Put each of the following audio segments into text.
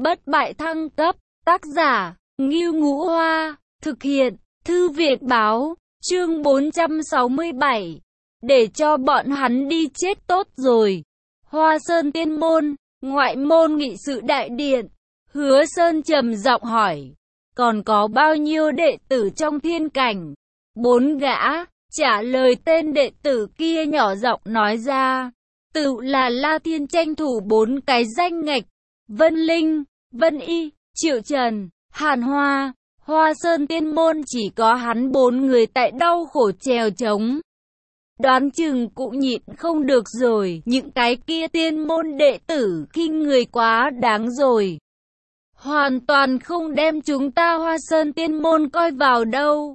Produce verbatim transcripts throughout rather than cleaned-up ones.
bất bại thăng cấp, tác giả, Ngưu Ngũ Hoa, thực hiện, Thư viện báo, chương bốn trăm sáu mươi bảy, để cho bọn hắn đi chết tốt rồi. Hoa Sơn Tiên Môn, Ngoại môn nghị sự đại điện, Hứa Sơn trầm giọng hỏi, còn có bao nhiêu đệ tử trong thiên cảnh? Bốn gã, trả lời tên đệ tử kia nhỏ giọng nói ra, tự là La Thiên tranh thủ bốn cái danh ngạch, Vân Linh, Vân Y, Triệu Trần, Hàn Hoa, Hoa Sơn Tiên Môn chỉ có hắn bốn người tại đau khổ trèo trống. Đoán chừng cũng nhịn không được rồi, những cái kia tiên môn đệ tử khinh người quá đáng rồi. Hoàn toàn không đem chúng ta Hoa Sơn Tiên Môn coi vào đâu.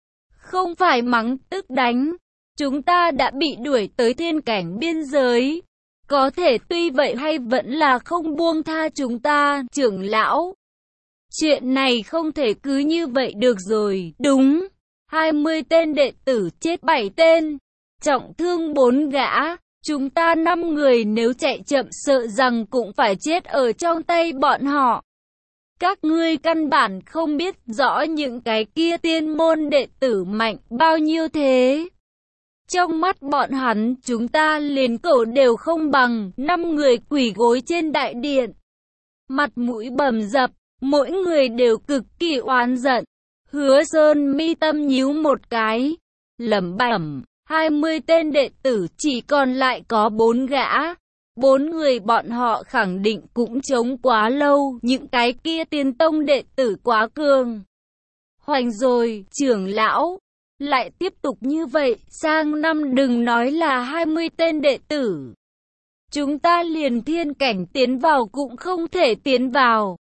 Không phải mắng tức đánh, chúng ta đã bị đuổi tới thiên cảnh biên giới. Có thể tuy vậy hay vẫn là không buông tha chúng ta, trưởng lão. Chuyện này không thể cứ như vậy được rồi, đúng. hai mươi tên đệ tử chết bảy tên, trọng thương bốn gã. Chúng ta năm người nếu chạy chậm sợ rằng cũng phải chết ở trong tay bọn họ. Các ngươi căn bản không biết rõ những cái kia tiên môn đệ tử mạnh bao nhiêu thế. Trong mắt bọn hắn, chúng ta liền cẩu đều không bằng. Năm người quỳ gối trên đại điện, mặt mũi bầm dập, mỗi người đều cực kỳ oán giận. Hứa Sơn mi tâm nhíu một cái, lẩm bẩm, hai mươi tên đệ tử chỉ còn lại có bốn gã. Bốn người bọn họ khẳng định cũng chống quá lâu, những cái kia tiên tông đệ tử quá cường. Hoành rồi, trưởng lão, lại tiếp tục như vậy, sang năm đừng nói là hai mươi tên đệ tử. Chúng ta liền thiên cảnh tiến vào cũng không thể tiến vào.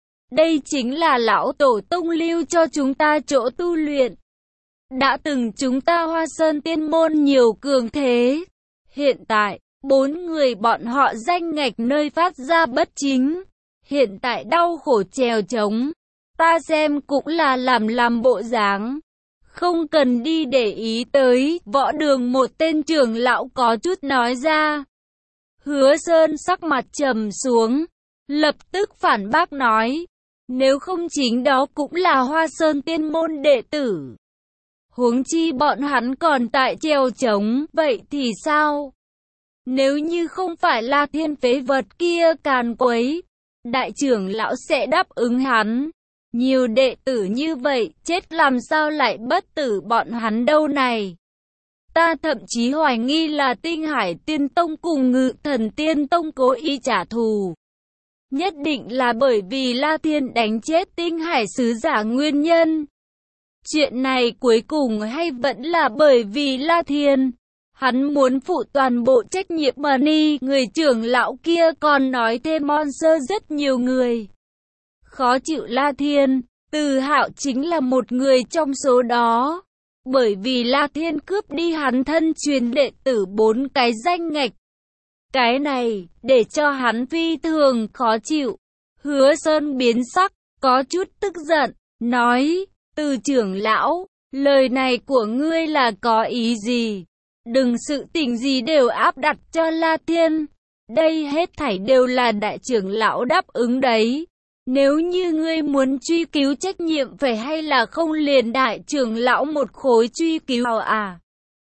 Đây chính là lão tổ tông lưu cho chúng ta chỗ tu luyện. Đã từng chúng ta Hoa Sơn Tiên Môn nhiều cường thế. Hiện tại, bốn người bọn họ danh ngạch nơi phát ra bất chính. Hiện tại đau khổ trèo trống. Ta xem cũng là làm làm bộ dáng. Không cần đi để ý tới. Võ Đường một tên trưởng lão có chút nói ra. Hứa Sơn sắc mặt trầm xuống, lập tức phản bác nói, nếu không chính đó cũng là Hoa Sơn Tiên Môn đệ tử. Huống chi bọn hắn còn tại trèo trống, vậy thì sao? Nếu như không phải là thiên phế vật kia càn quấy, đại trưởng lão sẽ đáp ứng hắn. Nhiều đệ tử như vậy, chết làm sao lại bất tử bọn hắn đâu này? Ta thậm chí hoài nghi là Tinh Hải Tiên Tông cùng Ngự Thần Tiên Tông cố ý trả thù. Nhất định là bởi vì La Thiên đánh chết Tinh Hải sứ giả nguyên nhân. Chuyện này cuối cùng hay vẫn là bởi vì La Thiên, hắn muốn phụ toàn bộ trách nhiệm mà ni. Người trưởng lão kia còn nói thêm monster rất nhiều người. Khó chịu La Thiên, Từ Hạo chính là một người trong số đó. Bởi vì La Thiên cướp đi hắn thân truyền đệ tử bốn cái danh ngạch. Cái này, để cho hắn phi thường khó chịu. Hứa Sơn biến sắc, có chút tức giận, nói, Từ trưởng lão, lời này của ngươi là có ý gì? Đừng sự tình gì đều áp đặt cho La Thiên. Đây hết thảy đều là đại trưởng lão đáp ứng đấy. Nếu như ngươi muốn truy cứu trách nhiệm phải hay là không liền đại trưởng lão một khối truy cứu vào à?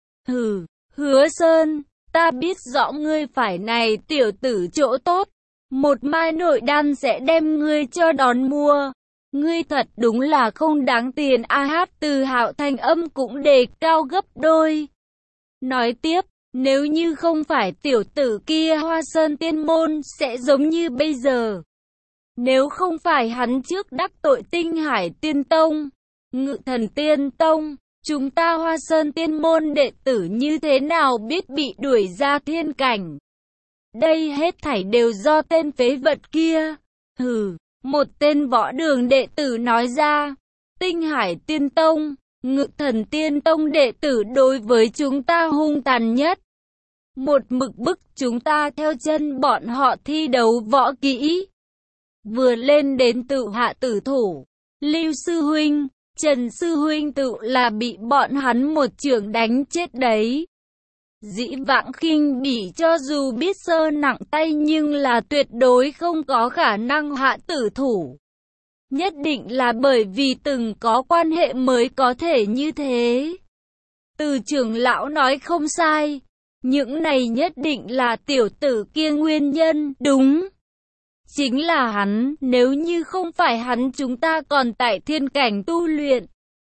Hừ, Hứa Sơn, ta biết rõ ngươi phải này tiểu tử chỗ tốt. Một mai nội đan sẽ đem ngươi cho đón mua. Ngươi thật đúng là không đáng tiền. A Hát Từ Hạo thanh âm cũng đề cao gấp đôi. Nói tiếp, nếu như không phải tiểu tử kia Hoa Sơn Tiên Môn sẽ giống như bây giờ. Nếu không phải hắn trước đắc tội Tinh Hải Tiên Tông, Ngự Thần Tiên Tông, chúng ta Hoa Sơn Tiên Môn đệ tử như thế nào biết bị đuổi ra thiên cảnh. Đây hết thảy đều do tên phế vật kia. Hừ, một tên Võ Đường đệ tử nói ra, Tinh Hải Tiên Tông, Ngự Thần Tiên Tông đệ tử đối với chúng ta hung tàn nhất. Một mực bức chúng ta theo chân bọn họ thi đấu võ kỹ. Vừa lên đến tự hạ tử thủ, Lưu Sư Huynh, Trần Sư Huynh tự là bị bọn hắn một chưởng đánh chết đấy. Dĩ vãng khinh bỉ cho dù biết sơ nặng tay nhưng là tuyệt đối không có khả năng hạ tử thủ. Nhất định là bởi vì từng có quan hệ mới có thể như thế. Từ trưởng lão nói không sai. Những này nhất định là tiểu tử kia nguyên nhân, đúng. Chính là hắn, nếu như không phải hắn chúng ta còn tại thiên cảnh tu luyện.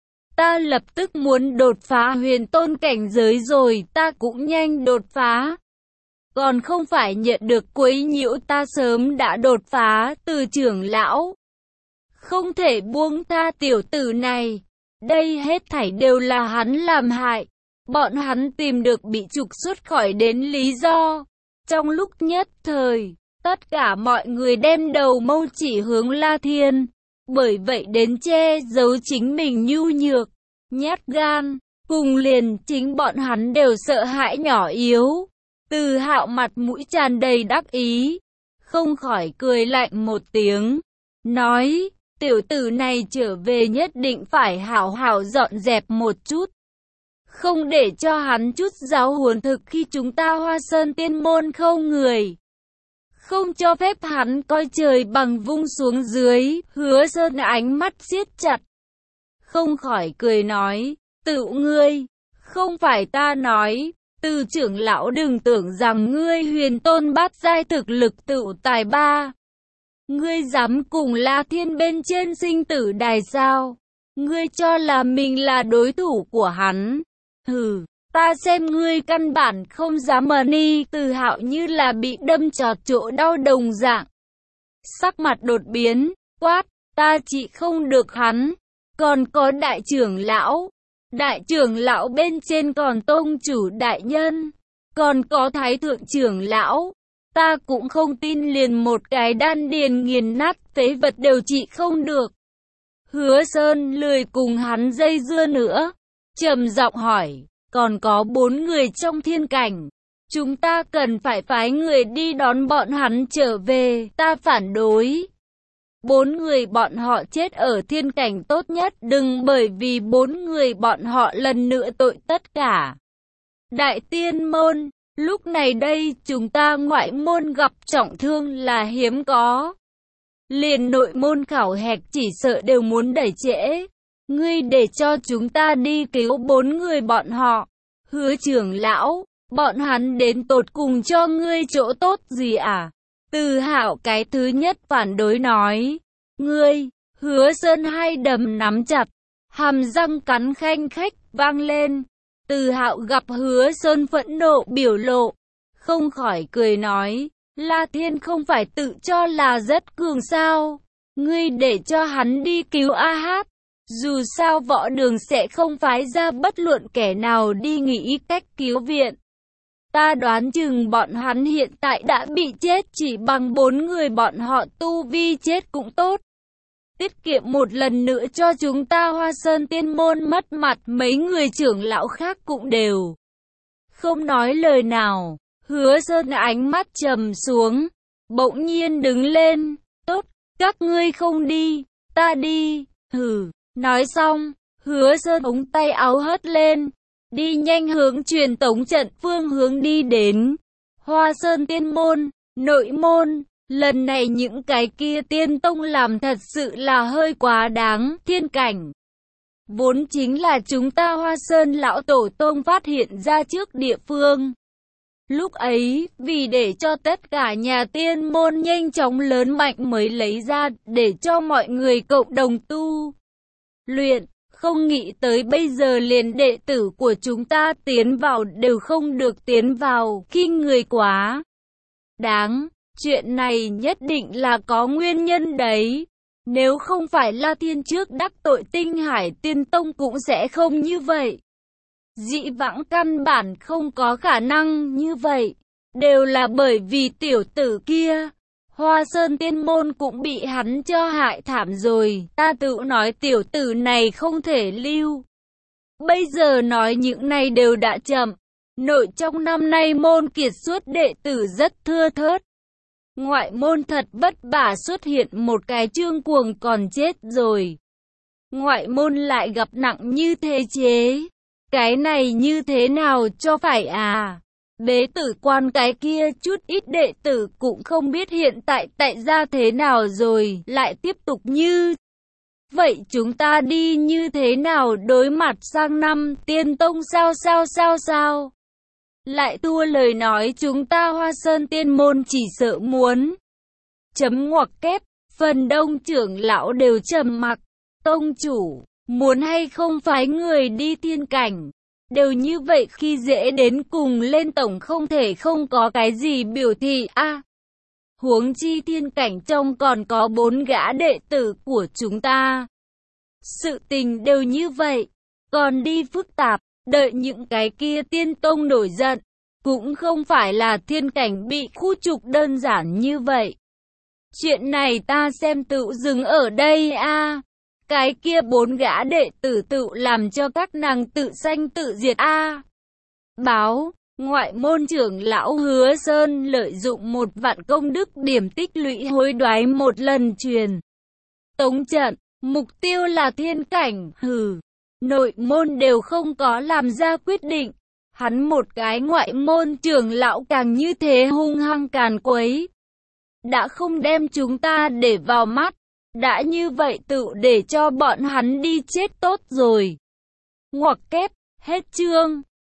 Ta lập tức muốn đột phá huyền tôn cảnh giới rồi, ta cũng nhanh đột phá. Còn không phải nhận được quấy nhiễu ta sớm đã đột phá, từ trưởng lão. Không thể buông tha tiểu tử này. Đây hết thảy đều là hắn làm hại. Bọn hắn tìm được bị trục xuất khỏi đến lý do. Trong lúc nhất thời, tất cả mọi người đem đầu mâu chỉ hướng La Thiên. Bởi vậy đến che giấu chính mình nhu nhược, nhát gan. Cùng liền chính bọn hắn đều sợ hãi nhỏ yếu. Từ Hạo mặt mũi tràn đầy đắc ý. Không khỏi cười lạnh một tiếng. Nói, tiểu tử này trở về nhất định phải hảo hảo dọn dẹp một chút. Không để cho hắn chút giáo huấn thực khi chúng ta Hoa Sơn Tiên Môn không người. Không cho phép hắn coi trời bằng vung xuống dưới, Hứa Sơn ánh mắt siết chặt. Không khỏi cười nói, tự ngươi, không phải ta nói, từ trưởng lão đừng tưởng rằng ngươi huyền tôn bát giai thực lực tự tài ba. Ngươi dám cùng La Thiên bên trên sinh tử đài sao? Ngươi cho là mình là đối thủ của hắn. Hừ, ta xem ngươi căn bản không dám mờ ni. Từ Hạo như là bị đâm chọt chỗ đau đồng dạng. Sắc mặt đột biến, quát, ta chỉ không được hắn. Còn có đại trưởng lão. Đại trưởng lão bên trên còn tông chủ đại nhân. Còn có thái thượng trưởng lão. Ta cũng không tin liền một cái đan điền nghiền nát phế vật đều trị không được. Hứa Sơn lười cùng hắn dây dưa nữa. Trầm giọng hỏi, còn có bốn người trong thiên cảnh. Chúng ta cần phải phái người đi đón bọn hắn trở về, ta phản đối. Bốn người bọn họ chết ở thiên cảnh tốt nhất, đừng bởi vì bốn người bọn họ lần nữa tội tất cả. Đại tiên môn, lúc này đây chúng ta ngoại môn gặp trọng thương là hiếm có. Liền nội môn khảo hạch chỉ sợ đều muốn đẩy trễ. Ngươi để cho chúng ta đi cứu bốn người bọn họ. Hứa trưởng lão, bọn hắn đến tột cùng cho ngươi chỗ tốt gì à? Từ Hạo cái thứ nhất phản đối nói. Ngươi, Hứa Sơn hai đấm nắm chặt, hàm răng cắn khanh khách vang lên. Từ Hạo gặp Hứa Sơn phẫn nộ biểu lộ, không khỏi cười nói, La Thiên không phải tự cho là rất cường sao? Ngươi để cho hắn đi cứu A Hát. Dù sao võ đường sẽ không phái ra bất luận kẻ nào đi nghĩ cách cứu viện. Ta đoán chừng bọn hắn hiện tại đã bị chết, chỉ bằng bốn người bọn họ tu vi chết cũng tốt. Tiết kiệm một lần nữa cho chúng ta Hoa Sơn Tiên Môn mất mặt, mấy người trưởng lão khác cũng đều không nói lời nào. Hứa Sơn ánh mắt trầm xuống, bỗng nhiên đứng lên, tốt, các ngươi không đi, ta đi, hừ. Nói xong, Hứa Sơn ống tay áo hất lên, đi nhanh hướng truyền tống trận phương hướng đi đến. Hoa Sơn Tiên Môn, nội môn, lần này những cái kia tiên tông làm thật sự là hơi quá đáng. Thiên cảnh vốn chính là chúng ta Hoa Sơn lão tổ tông phát hiện ra trước địa phương. Lúc ấy, vì để cho tất cả nhà tiên môn nhanh chóng lớn mạnh mới lấy ra để cho mọi người cộng đồng tu luyện, không nghĩ tới bây giờ liền đệ tử của chúng ta tiến vào đều không được tiến vào, khinh người quá đáng. Chuyện này nhất định là có nguyên nhân đấy. Nếu không phải La Thiên trước đắc tội Tinh Hải Tiên Tông cũng sẽ không như vậy. Dĩ vãng căn bản không có khả năng như vậy. Đều là bởi vì tiểu tử kia. Hoa Sơn Tiên Môn cũng bị hắn cho hại thảm rồi. Ta tự nói tiểu tử này không thể lưu. Bây giờ nói những này đều đã chậm. Nội trong năm nay môn kiệt xuất đệ tử rất thưa thớt. Ngoại môn thật vất vả xuất hiện một cái Trương Cuồng còn chết rồi. Ngoại môn lại gặp nặng như thế chế. Cái này như thế nào cho phải à? Bế tử quan cái kia chút ít đệ tử cũng không biết hiện tại tại gia thế nào rồi, lại tiếp tục như vậy chúng ta đi như thế nào đối mặt sang năm tiên tông sao sao sao sao. Lại thua lời nói chúng ta Hoa Sơn tiên môn chỉ sợ muốn. Chấm ngoặc kép, phần đông trưởng lão đều trầm mặc. Tông chủ, muốn hay không phái người đi thiên cảnh. Đều như vậy khi dễ đến cùng lên tổng không thể không có cái gì biểu thị a à, huống chi thiên cảnh trong còn có bốn gã đệ tử của chúng ta. Sự tình đều như vậy, còn đi phức tạp, đợi những cái kia tiên tông nổi giận, cũng không phải là thiên cảnh bị khu trục đơn giản như vậy. Chuyện này ta xem tự dừng ở đây a à. Cái kia bốn gã đệ tử tự làm cho các nàng tự sanh tự diệt a à. Báo, ngoại môn trưởng lão Hứa Sơn lợi dụng một vạn công đức điểm tích lũy hối đoái một lần truyền tống trận, mục tiêu là thiên cảnh, hừ, nội môn đều không có làm ra quyết định. Hắn một cái ngoại môn trưởng lão càng như thế hung hăng càn quấy. Đã không đem chúng ta để vào mắt, đã như vậy tự để cho bọn hắn đi chết tốt rồi. Ngoặc kép, hết chương.